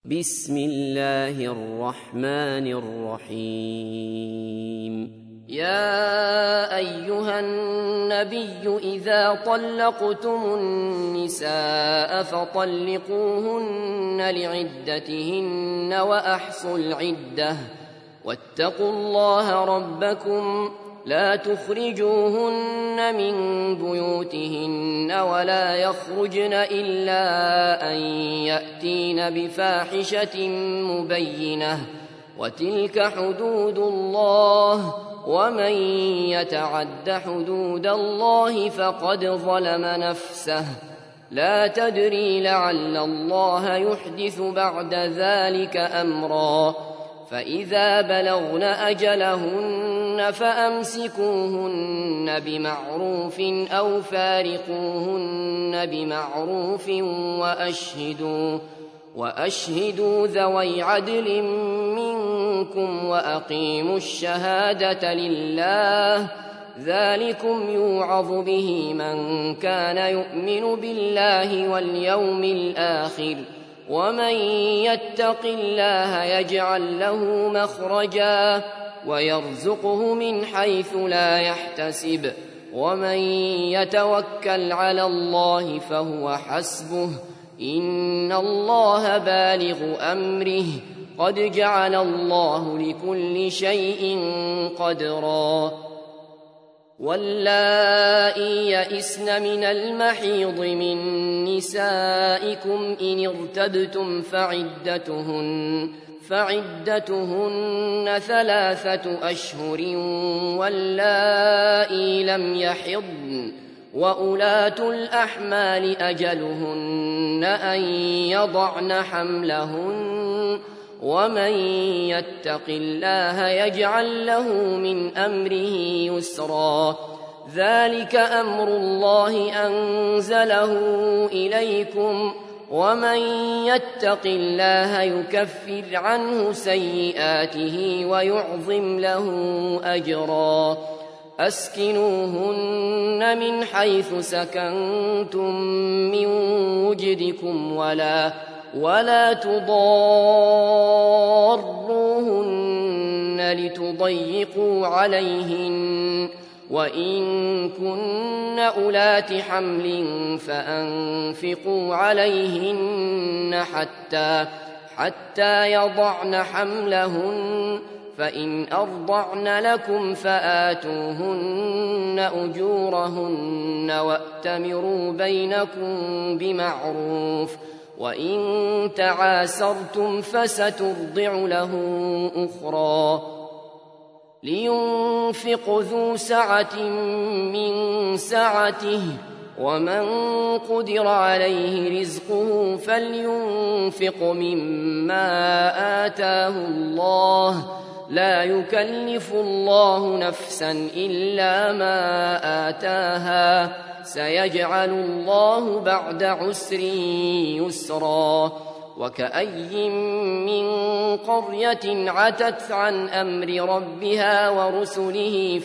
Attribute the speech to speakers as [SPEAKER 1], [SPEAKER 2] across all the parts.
[SPEAKER 1] بسم الله الرحمن الرحيم يا أيها النبي إذا طلقتم النساء فطلقوهن لعدتهن وأحصوا العدة واتقوا الله ربكم لا تخرجوهن من بيوتهن ولا يخرجن إلا أن يأتين بفاحشة مبينة وتلك حدود الله ومن يتعد حدود الله فقد ظلم نفسه لا تدري لعل الله يحدث بعد ذلك أمرا فإذا بلغن أجلهن فأمسكوهن بمعروف أو فارقوهن بمعروف وأشهدوا ذوي عدل منكم وأقيموا الشهادة لله ذلكم يوعظ به من كان يؤمن بالله واليوم الآخر ومن يتق الله يجعل له مخرجا ويرزقه من حيث لا يحتسب ومن يتوكل على الله فهو حسبه إن الله بالغ أمره قد جعل الله لكل شيء قدرا واللائي يئسن من المحيض من نسائكم إن ارتبتم فعدتهن 3 أشهر واللائي لم يحضن وأولاة الأحمال أجلهن أن يضعن حملهن ومن يتق الله يجعل له من أمره يسرا ذلك أمر الله أنزله إليكم ومن يتق الله يكفر عنه سيئاته ويعظم له أجرا أسكنوهن من حيث سكنتم من وجدكم ولا تضاروهن لتضيقوا عليهن وإن كن أولات حمل فأنفقوا عليهن حتى يضعن حملهن فإن أرضعن لكم فآتوهن أجورهن وأتمروا بينكم بمعروف وإن تعاسرتم فسترضع له أخرى لينفق ذو سعة من سعته ومن قدر عليه رزقه فلينفق مما آتاه الله لا يكلف الله نفسا إلا ما آتاها سيجعل الله بعد عسر يسرا وكأي من قرية عتت عن أمر ربها ورسله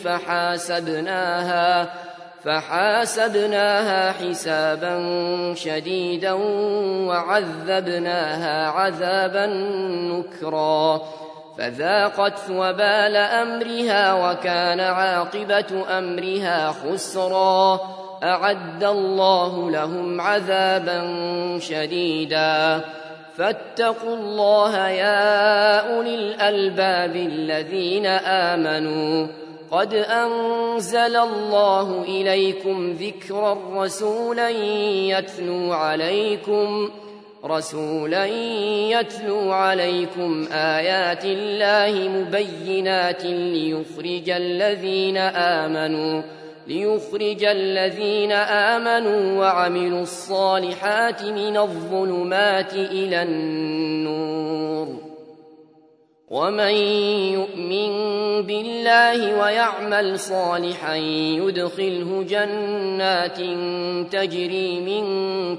[SPEAKER 1] فحاسبناها حسابا شديدا وعذبناها عذابا نكرا فذاقت وبال أمرها وكان عاقبة أمرها خسرا أعد الله لهم عذابا شديدا فاتقوا الله يا أولي الألباب الذين آمنوا قد أنزل الله إليكم ذكرا رسولا يتلو عليكم آيات الله مبينات ليخرج الذين آمنوا وعملوا الصالحات من الظلمات إلى النور ومن يؤمن بالله ويعمل صالحا يدخله جنات تجري من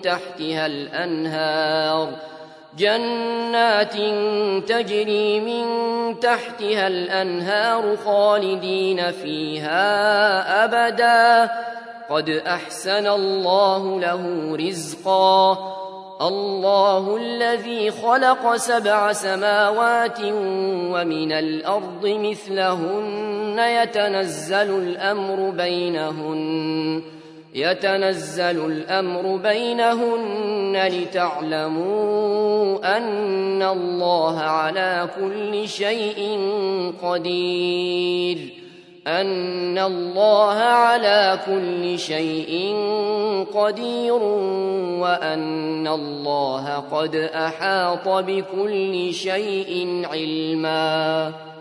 [SPEAKER 1] تحتها الأنهار خالدين فيها أبدا قد أحسن الله له رزقا الله الذي خلق 7 سماوات ومن الأرض مثلهن يتنزل الأمر بينهن لتعلموا أن الله على كل شيء قدير وأن الله قد أحاط بكل شيء علما.